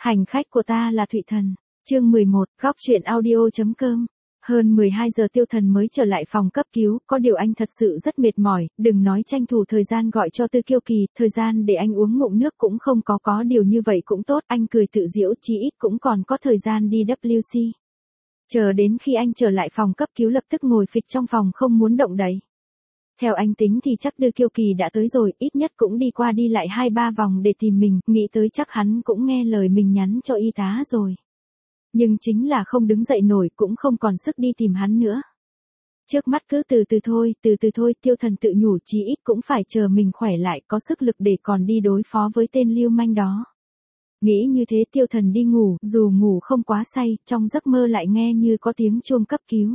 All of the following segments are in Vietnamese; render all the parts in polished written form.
Hành khách của ta là Thụy Thần. Chương 11, góc truyện audio.com. Hơn 12 giờ Tiêu Thần mới trở lại phòng cấp cứu, có điều anh thật sự rất mệt mỏi, đừng nói tranh thủ thời gian gọi cho Tư Kiêu Kỳ, thời gian để anh uống ngụm nước cũng không có điều như vậy cũng tốt, anh cười tự giễu, chí ít cũng còn có thời gian đi WC. Chờ đến khi anh trở lại phòng cấp cứu lập tức ngồi phịch trong phòng không muốn động đậy. Theo anh tính thì chắc Tư Kiêu Kỳ đã tới rồi, ít nhất cũng đi qua đi lại 2-3 vòng để tìm mình, nghĩ tới chắc hắn cũng nghe lời mình nhắn cho y tá rồi. Nhưng chính là không đứng dậy nổi cũng không còn sức đi tìm hắn nữa. Trước mắt cứ từ từ thôi, Tiêu Thần tự nhủ chí ít cũng phải chờ mình khỏe lại có sức lực để còn đi đối phó với tên lưu manh đó. Nghĩ như thế Tiêu Thần đi ngủ, dù ngủ không quá say, trong giấc mơ lại nghe như có tiếng chuông cấp cứu.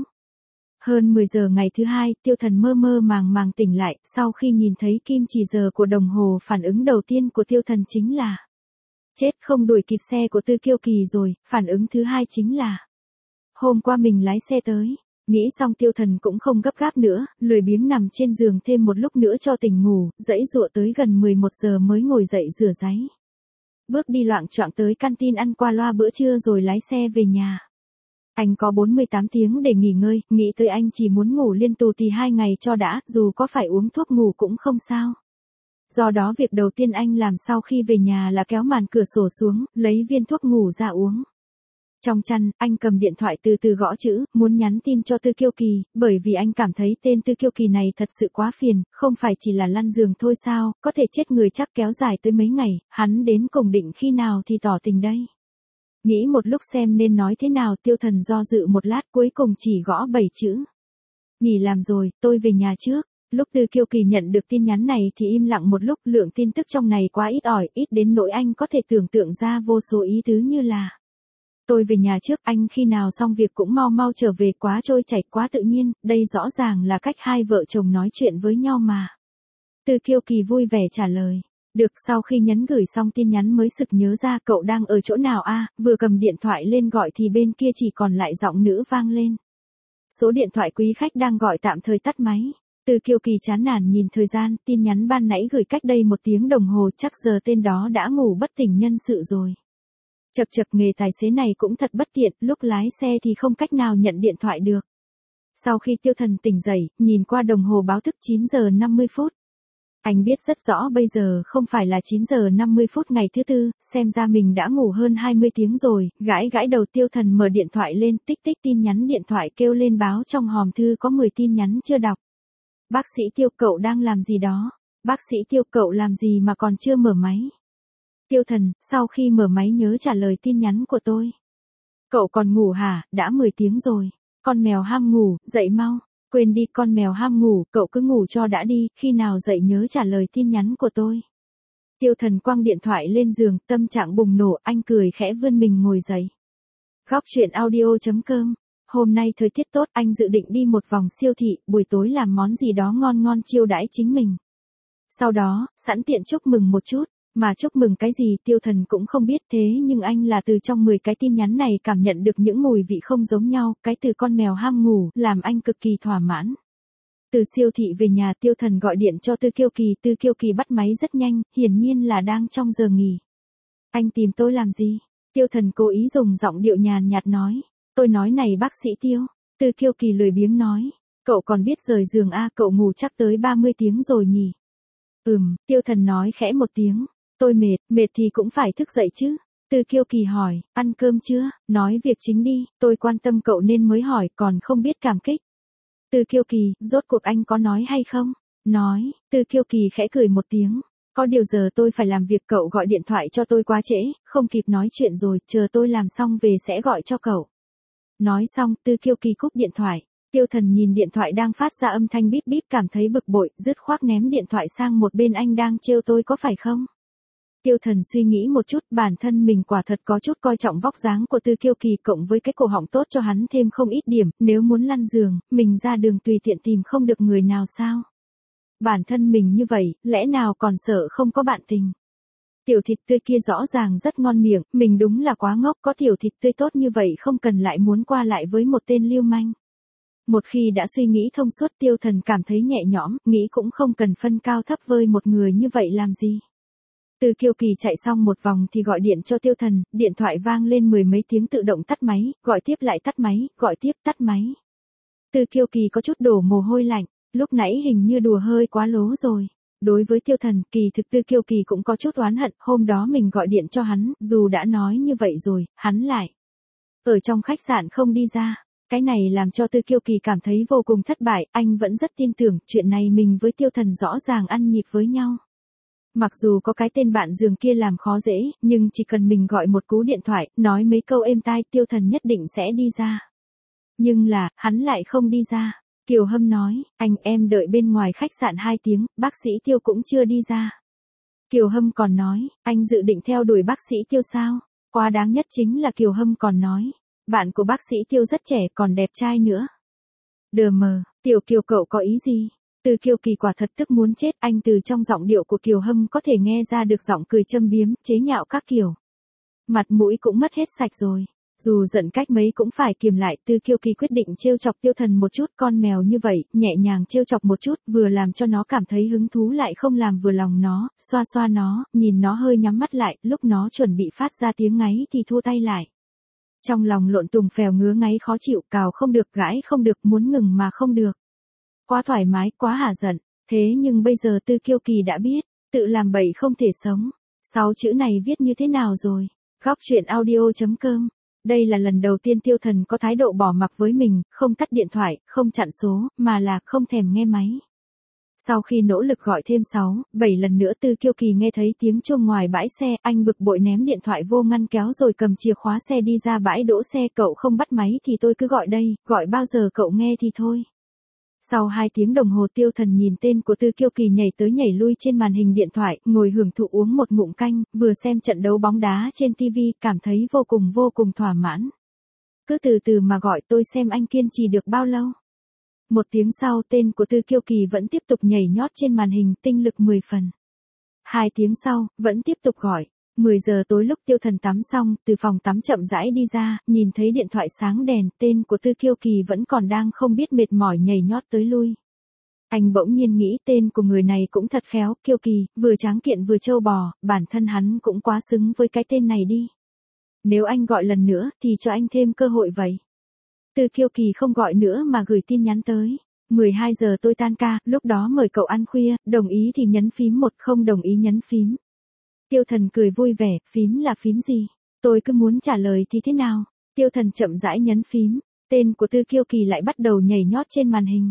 Hơn 10 giờ ngày thứ hai, Tiêu Thần mơ màng tỉnh lại, sau khi nhìn thấy kim chỉ giờ của đồng hồ phản ứng đầu tiên của Tiêu Thần chính là chết không đuổi kịp xe của Tư Kiêu Kỳ rồi, phản ứng thứ hai chính là hôm qua mình lái xe tới. Nghĩ xong Tiêu Thần cũng không gấp gáp nữa, lười biếng nằm trên giường thêm một lúc nữa cho tỉnh ngủ, dãy dụa tới gần 11 giờ mới ngồi dậy rửa ráy. Bước đi loạng choạng tới canteen ăn qua loa bữa trưa rồi lái xe về nhà. Anh có 48 tiếng để nghỉ ngơi, nghĩ tới anh chỉ muốn ngủ liên tù thì 2 ngày cho đã, dù có phải uống thuốc ngủ cũng không sao. Do đó việc đầu tiên anh làm sau khi về nhà là kéo màn cửa sổ xuống, lấy viên thuốc ngủ ra uống. Trong chăn, anh cầm điện thoại từ từ gõ chữ, muốn nhắn tin cho Tư Kiêu Kỳ, bởi vì anh cảm thấy tên Tư Kiêu Kỳ này thật sự quá phiền, không phải chỉ là lăn giường thôi sao, có thể chết người chắc kéo dài tới mấy ngày, hắn đến cùng định khi nào thì tỏ tình đây. Nghĩ một lúc xem nên nói thế nào, Tiêu Thần do dự một lát cuối cùng chỉ gõ 7 chữ. Nghỉ làm rồi, tôi về nhà trước. Lúc Tư Kiêu Kỳ nhận được tin nhắn này thì im lặng một lúc, lượng tin tức trong này quá ít ỏi, ít đến nỗi anh có thể tưởng tượng ra vô số ý tứ như là tôi về nhà trước, anh khi nào xong việc cũng mau trở về, quá trôi chảy, quá tự nhiên, đây rõ ràng là cách hai vợ chồng nói chuyện với nhau mà. Tư Kiêu Kỳ vui vẻ trả lời. Được, sau khi nhấn gửi xong tin nhắn mới sực nhớ ra cậu đang ở chỗ nào a, vừa cầm điện thoại lên gọi thì bên kia chỉ còn lại giọng nữ vang lên. Số điện thoại quý khách đang gọi tạm thời tắt máy. Tư Kiêu Kỳ chán nản nhìn thời gian, tin nhắn ban nãy gửi cách đây 1 tiếng đồng hồ, chắc giờ tên đó đã ngủ bất tỉnh nhân sự rồi. Chật nghề tài xế này cũng thật bất tiện, lúc lái xe thì không cách nào nhận điện thoại được. Sau khi Tiêu Thần tỉnh dậy, nhìn qua đồng hồ báo thức 9 giờ 50 phút. Anh biết rất rõ bây giờ không phải là 9 giờ 50 phút ngày thứ tư, xem ra mình đã ngủ hơn 20 tiếng rồi, gãi đầu Tiêu Thần mở điện thoại lên, tích tin nhắn điện thoại kêu lên báo trong hòm thư có 10 tin nhắn chưa đọc. Bác sĩ Tiêu, cậu đang làm gì đó? Bác sĩ Tiêu, cậu làm gì mà còn chưa mở máy? Tiêu Thần, sau khi mở máy nhớ trả lời tin nhắn của tôi. Cậu còn ngủ hả, đã 10 tiếng rồi. Con mèo ham ngủ, dậy mau. Quên đi, con mèo ham ngủ, cậu cứ ngủ cho đã đi, khi nào dậy nhớ trả lời tin nhắn của tôi. Tiêu Thần quăng điện thoại lên giường, tâm trạng bùng nổ, anh cười khẽ vươn mình ngồi dậy. Góc truyện audio.com. Hôm nay thời tiết tốt, anh dự định đi một vòng siêu thị, buổi tối làm món gì đó ngon chiêu đãi chính mình. Sau đó, sẵn tiện chúc mừng một chút, mà chúc mừng cái gì Tiêu Thần cũng không biết, thế nhưng anh là từ trong 10 cái tin nhắn này cảm nhận được những mùi vị không giống nhau, cái từ con mèo ham ngủ, làm anh cực kỳ thỏa mãn. Từ siêu thị về nhà Tiêu Thần gọi điện cho Tư Kiêu Kỳ bắt máy rất nhanh, hiển nhiên là đang trong giờ nghỉ. Anh tìm tôi làm gì? Tiêu Thần cố ý dùng giọng điệu nhàn nhạt nói. Tôi nói này bác sĩ Tiêu. Tư Kiêu Kỳ lười biếng nói. Cậu còn biết rời giường a, cậu ngủ chắc tới 30 tiếng rồi nhỉ? Tiêu Thần nói khẽ một tiếng. Tôi mệt thì cũng phải thức dậy chứ. Tư Kiêu Kỳ hỏi, ăn cơm chưa? Nói việc chính đi, tôi quan tâm cậu nên mới hỏi, còn không biết cảm kích. Tư Kiêu Kỳ, rốt cuộc anh có nói hay không? Nói. Tư Kiêu Kỳ khẽ cười một tiếng. Có điều giờ tôi phải làm việc, cậu gọi điện thoại cho tôi quá trễ, không kịp nói chuyện rồi, chờ tôi làm xong về sẽ gọi cho cậu. Nói xong, Tư Kiêu Kỳ cúp điện thoại. Tiêu Thần nhìn điện thoại đang phát ra âm thanh bíp bíp cảm thấy bực bội, dứt khoát ném điện thoại sang một bên, anh đang trêu tôi có phải không? Tiêu Thần suy nghĩ một chút, bản thân mình quả thật có chút coi trọng vóc dáng của Tư Kiêu Kỳ, cộng với cái cổ họng tốt cho hắn thêm không ít điểm, nếu muốn lăn giường, mình ra đường tùy tiện tìm không được người nào sao? Bản thân mình như vậy, lẽ nào còn sợ không có bạn tình? Tiểu thịt tươi kia rõ ràng rất ngon miệng, mình đúng là quá ngốc, có tiểu thịt tươi tốt như vậy không cần lại muốn qua lại với một tên lưu manh. Một khi đã suy nghĩ thông suốt, Tiêu Thần cảm thấy nhẹ nhõm, nghĩ cũng không cần phân cao thấp với một người như vậy làm gì. Từ Kiêu Kỳ chạy xong một vòng thì gọi điện cho Tiêu Thần, điện thoại vang lên mười mấy tiếng tự động tắt máy, gọi tiếp lại tắt máy, gọi tiếp tắt máy. Từ Kiêu Kỳ có chút đổ mồ hôi lạnh, lúc nãy hình như đùa hơi quá lố rồi. Đối với Tiêu Thần, kỳ thực Từ Kiêu Kỳ cũng có chút oán hận, hôm đó mình gọi điện cho hắn, dù đã nói như vậy rồi, hắn lại ở trong khách sạn không đi ra. Cái này làm cho Từ Kiêu Kỳ cảm thấy vô cùng thất bại, anh vẫn rất tin tưởng, chuyện này mình với Tiêu Thần rõ ràng ăn nhịp với nhau. Mặc dù có cái tên bạn giường kia làm khó dễ, nhưng chỉ cần mình gọi một cú điện thoại, nói mấy câu êm tai, Tiêu Thần nhất định sẽ đi ra. Nhưng là, hắn lại không đi ra. Kiều Hâm nói, anh em đợi bên ngoài khách sạn 2 tiếng, bác sĩ Tiêu cũng chưa đi ra. Kiều Hâm còn nói, anh dự định theo đuổi bác sĩ Tiêu sao? Quá đáng nhất chính là Kiều Hâm còn nói, bạn của bác sĩ Tiêu rất trẻ còn đẹp trai nữa. Đờ mờ, Tiểu Kiều cậu có ý gì? Từ Kiêu Kỳ quả thật tức muốn chết, anh từ trong giọng điệu của Kiều Hâm có thể nghe ra được giọng cười châm biếm, chế nhạo các kiểu. Mặt mũi cũng mất hết sạch rồi. Dù giận cách mấy cũng phải kiềm lại, Từ Kiêu Kỳ quyết định trêu chọc Tiêu Thần một chút, con mèo như vậy, nhẹ nhàng trêu chọc một chút, vừa làm cho nó cảm thấy hứng thú lại không làm vừa lòng nó, xoa xoa nó, nhìn nó hơi nhắm mắt lại, lúc nó chuẩn bị phát ra tiếng ngáy thì thua tay lại. Trong lòng lộn tùng phèo ngứa ngáy khó chịu, cào không được, gãi không được, muốn ngừng mà không được. Quá thoải mái, quá hả giận, thế nhưng bây giờ Từ Kiêu Kỳ đã biết, tự làm bậy không thể sống. 6 chữ này viết như thế nào rồi? Góc truyện audio.com. Đây là lần đầu tiên Tiêu Thần có thái độ bỏ mặc với mình, không tắt điện thoại, không chặn số, mà là không thèm nghe máy. Sau khi nỗ lực gọi thêm 6, 7 lần nữa Từ Kiêu Kỳ nghe thấy tiếng chuông ngoài bãi xe, anh bực bội ném điện thoại vô ngăn kéo rồi cầm chìa khóa xe đi ra bãi đỗ xe, cậu không bắt máy thì tôi cứ gọi đây, gọi bao giờ cậu nghe thì thôi. Sau 2 tiếng đồng hồ Tiêu Thần nhìn tên của Từ Kiêu Kỳ nhảy tới nhảy lui trên màn hình điện thoại, ngồi hưởng thụ uống một ngụm canh, vừa xem trận đấu bóng đá trên TV, cảm thấy vô cùng thỏa mãn. Cứ từ từ mà gọi, tôi xem anh kiên trì được bao lâu. 1 tiếng sau tên của Từ Kiêu Kỳ vẫn tiếp tục nhảy nhót trên màn hình, tinh lực 10 phần. 2 tiếng sau, vẫn tiếp tục gọi. 10 giờ tối lúc Tiêu Thần tắm xong, từ phòng tắm chậm rãi đi ra, nhìn thấy điện thoại sáng đèn, tên của Từ Kiêu Kỳ vẫn còn đang không biết mệt mỏi nhảy nhót tới lui. Anh bỗng nhiên nghĩ tên của người này cũng thật khéo, Kiêu Kỳ, vừa tráng kiện vừa trâu bò, bản thân hắn cũng quá xứng với cái tên này đi. Nếu anh gọi lần nữa, thì cho anh thêm cơ hội vậy. Từ Kiêu Kỳ không gọi nữa mà gửi tin nhắn tới. 12 giờ tôi tan ca, lúc đó mời cậu ăn khuya, đồng ý thì nhấn phím 1, không đồng ý nhấn phím. Tiêu Thần cười vui vẻ, phím là phím gì? Tôi cứ muốn trả lời thì thế nào? Tiêu Thần chậm rãi nhấn phím, tên của Từ Kiêu Kỳ lại bắt đầu nhảy nhót trên màn hình.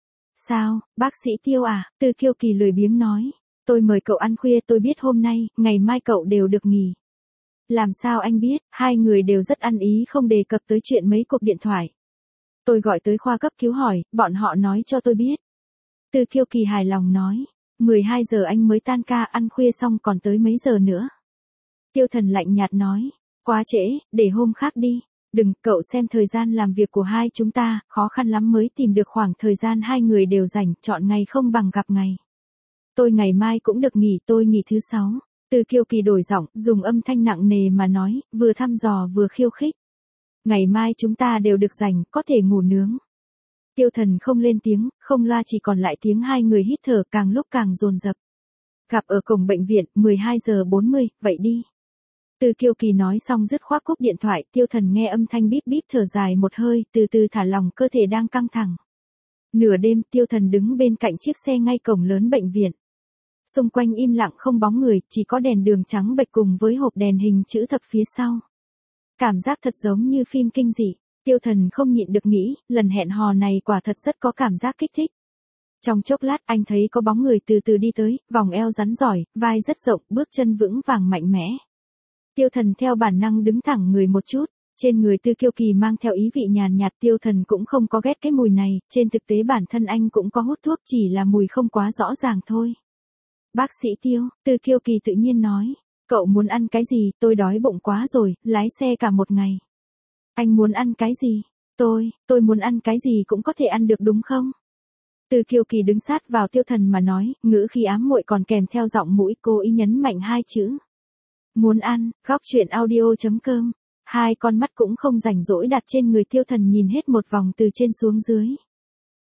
Sao, bác sĩ Tiêu à? Từ Kiêu Kỳ lười biếng nói, tôi mời cậu ăn khuya, tôi biết hôm nay, ngày mai cậu đều được nghỉ. Làm sao anh biết? Hai người đều rất ăn ý không đề cập tới chuyện mấy cuộc điện thoại. Tôi gọi tới khoa cấp cứu hỏi, bọn họ nói cho tôi biết. Từ Kiêu Kỳ hài lòng nói, 12 giờ anh mới tan ca, ăn khuya xong còn tới mấy giờ nữa. Tiêu Thần lạnh nhạt nói, quá trễ, để hôm khác đi. Đừng, cậu xem thời gian làm việc của hai chúng ta, khó khăn lắm mới tìm được khoảng thời gian hai người đều rảnh, chọn ngày không bằng gặp ngày. Tôi ngày mai cũng được nghỉ, tôi nghỉ thứ 6. Từ Kiêu Kỳ đổi giọng, dùng âm thanh nặng nề mà nói, vừa thăm dò vừa khiêu khích. Ngày mai chúng ta đều được rảnh, có thể ngủ nướng. Tiêu Thần không lên tiếng, không loa, chỉ còn lại tiếng hai người hít thở càng lúc càng dồn dập. Gặp ở cổng bệnh viện, 12 giờ 40, vậy đi. Từ Kiêu Kỳ nói xong dứt khoát cúp điện thoại, Tiêu Thần nghe âm thanh bíp bíp thở dài một hơi, từ từ thả lỏng cơ thể đang căng thẳng. Nửa đêm, Tiêu Thần đứng bên cạnh chiếc xe ngay cổng lớn bệnh viện. Xung quanh im lặng không bóng người, chỉ có đèn đường trắng bệch cùng với hộp đèn hình chữ thập phía sau. Cảm giác thật giống như phim kinh dị. Tiêu Thần không nhịn được nghĩ, lần hẹn hò này quả thật rất có cảm giác kích thích. Trong chốc lát anh thấy có bóng người từ từ đi tới, vòng eo rắn giỏi, vai rất rộng, bước chân vững vàng mạnh mẽ. Tiêu Thần theo bản năng đứng thẳng người một chút, trên người Từ Kiêu Kỳ mang theo ý vị nhàn nhạt, Tiêu Thần cũng không có ghét cái mùi này, trên thực tế bản thân anh cũng có hút thuốc, chỉ là mùi không quá rõ ràng thôi. Bác sĩ Tiêu, Từ Kiêu Kỳ tự nhiên nói, cậu muốn ăn cái gì, tôi đói bụng quá rồi, lái xe cả một ngày. Anh muốn ăn cái gì? Tôi muốn ăn cái gì cũng có thể ăn được đúng không? Từ Kiêu Kỳ đứng sát vào Tiêu Thần mà nói, ngữ khí ám muội còn kèm theo giọng mũi, cố ý nhấn mạnh 2 chữ. Muốn ăn, góc truyện audio.com. Hai con mắt cũng không rảnh rỗi đặt trên người Tiêu Thần nhìn hết một vòng từ trên xuống dưới.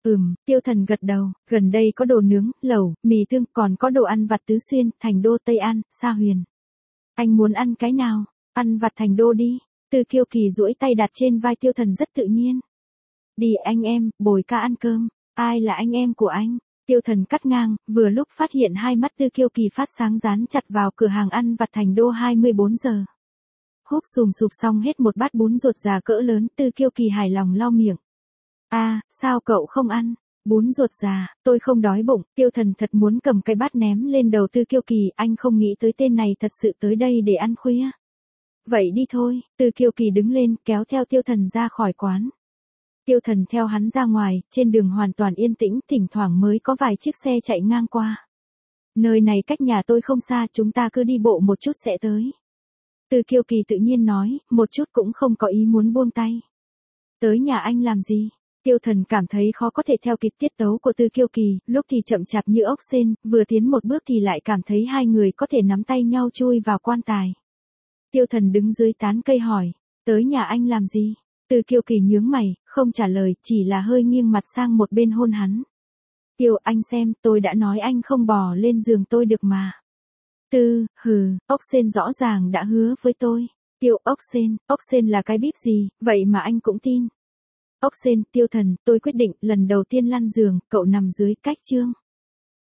Tiêu Thần gật đầu, gần đây có đồ nướng, lẩu, mì tương, còn có đồ ăn vặt Tứ Xuyên, Thành Đô, Tây An, Sa Huyền. Anh muốn ăn cái nào? Ăn vặt Thành Đô đi. Từ Kiêu Kỳ duỗi tay đặt trên vai Tiêu Thần rất tự nhiên. Đi anh em, bồi ca ăn cơm. Ai là anh em của anh? Tiêu Thần cắt ngang, vừa lúc phát hiện hai mắt Từ Kiêu Kỳ phát sáng dán chặt vào cửa hàng ăn vặt Thành Đô 24 giờ. Húp sùm sụp xong hết một bát bún ruột già cỡ lớn, Từ Kiêu Kỳ hài lòng lau miệng. Sao cậu không ăn? Bún ruột già, tôi không đói bụng. Tiêu Thần thật muốn cầm cái bát ném lên đầu Từ Kiêu Kỳ, anh không nghĩ tới tên này thật sự tới đây để ăn khuya. Vậy đi thôi. Từ Kiêu Kỳ đứng lên, kéo theo Tiêu Thần ra khỏi quán. Tiêu Thần theo hắn ra ngoài, trên đường hoàn toàn yên tĩnh, thỉnh thoảng mới có vài chiếc xe chạy ngang qua. Nơi này cách nhà tôi không xa, chúng ta cứ đi bộ một chút sẽ tới. Từ Kiêu Kỳ tự nhiên nói, một chút cũng không có ý muốn buông tay. Tới nhà anh làm gì? Tiêu Thần cảm thấy khó có thể theo kịp tiết tấu của Từ Kiêu Kỳ, lúc thì chậm chạp như ốc sên, vừa tiến một bước thì lại cảm thấy hai người có thể nắm tay nhau chui vào quan tài. Tiêu Thần đứng dưới tán cây hỏi, tới nhà anh làm gì? Từ Kiêu Kỳ nhướng mày, không trả lời, chỉ là hơi nghiêng mặt sang một bên hôn hắn. Anh xem, tôi đã nói anh không bò lên giường tôi được mà. Ốc sên rõ ràng đã hứa với tôi. Ốc sên là cái bíp gì, vậy mà anh cũng tin. Ốc sên, Tiêu Thần, tôi quyết định, lần đầu tiên lăn giường, cậu nằm dưới cách chương.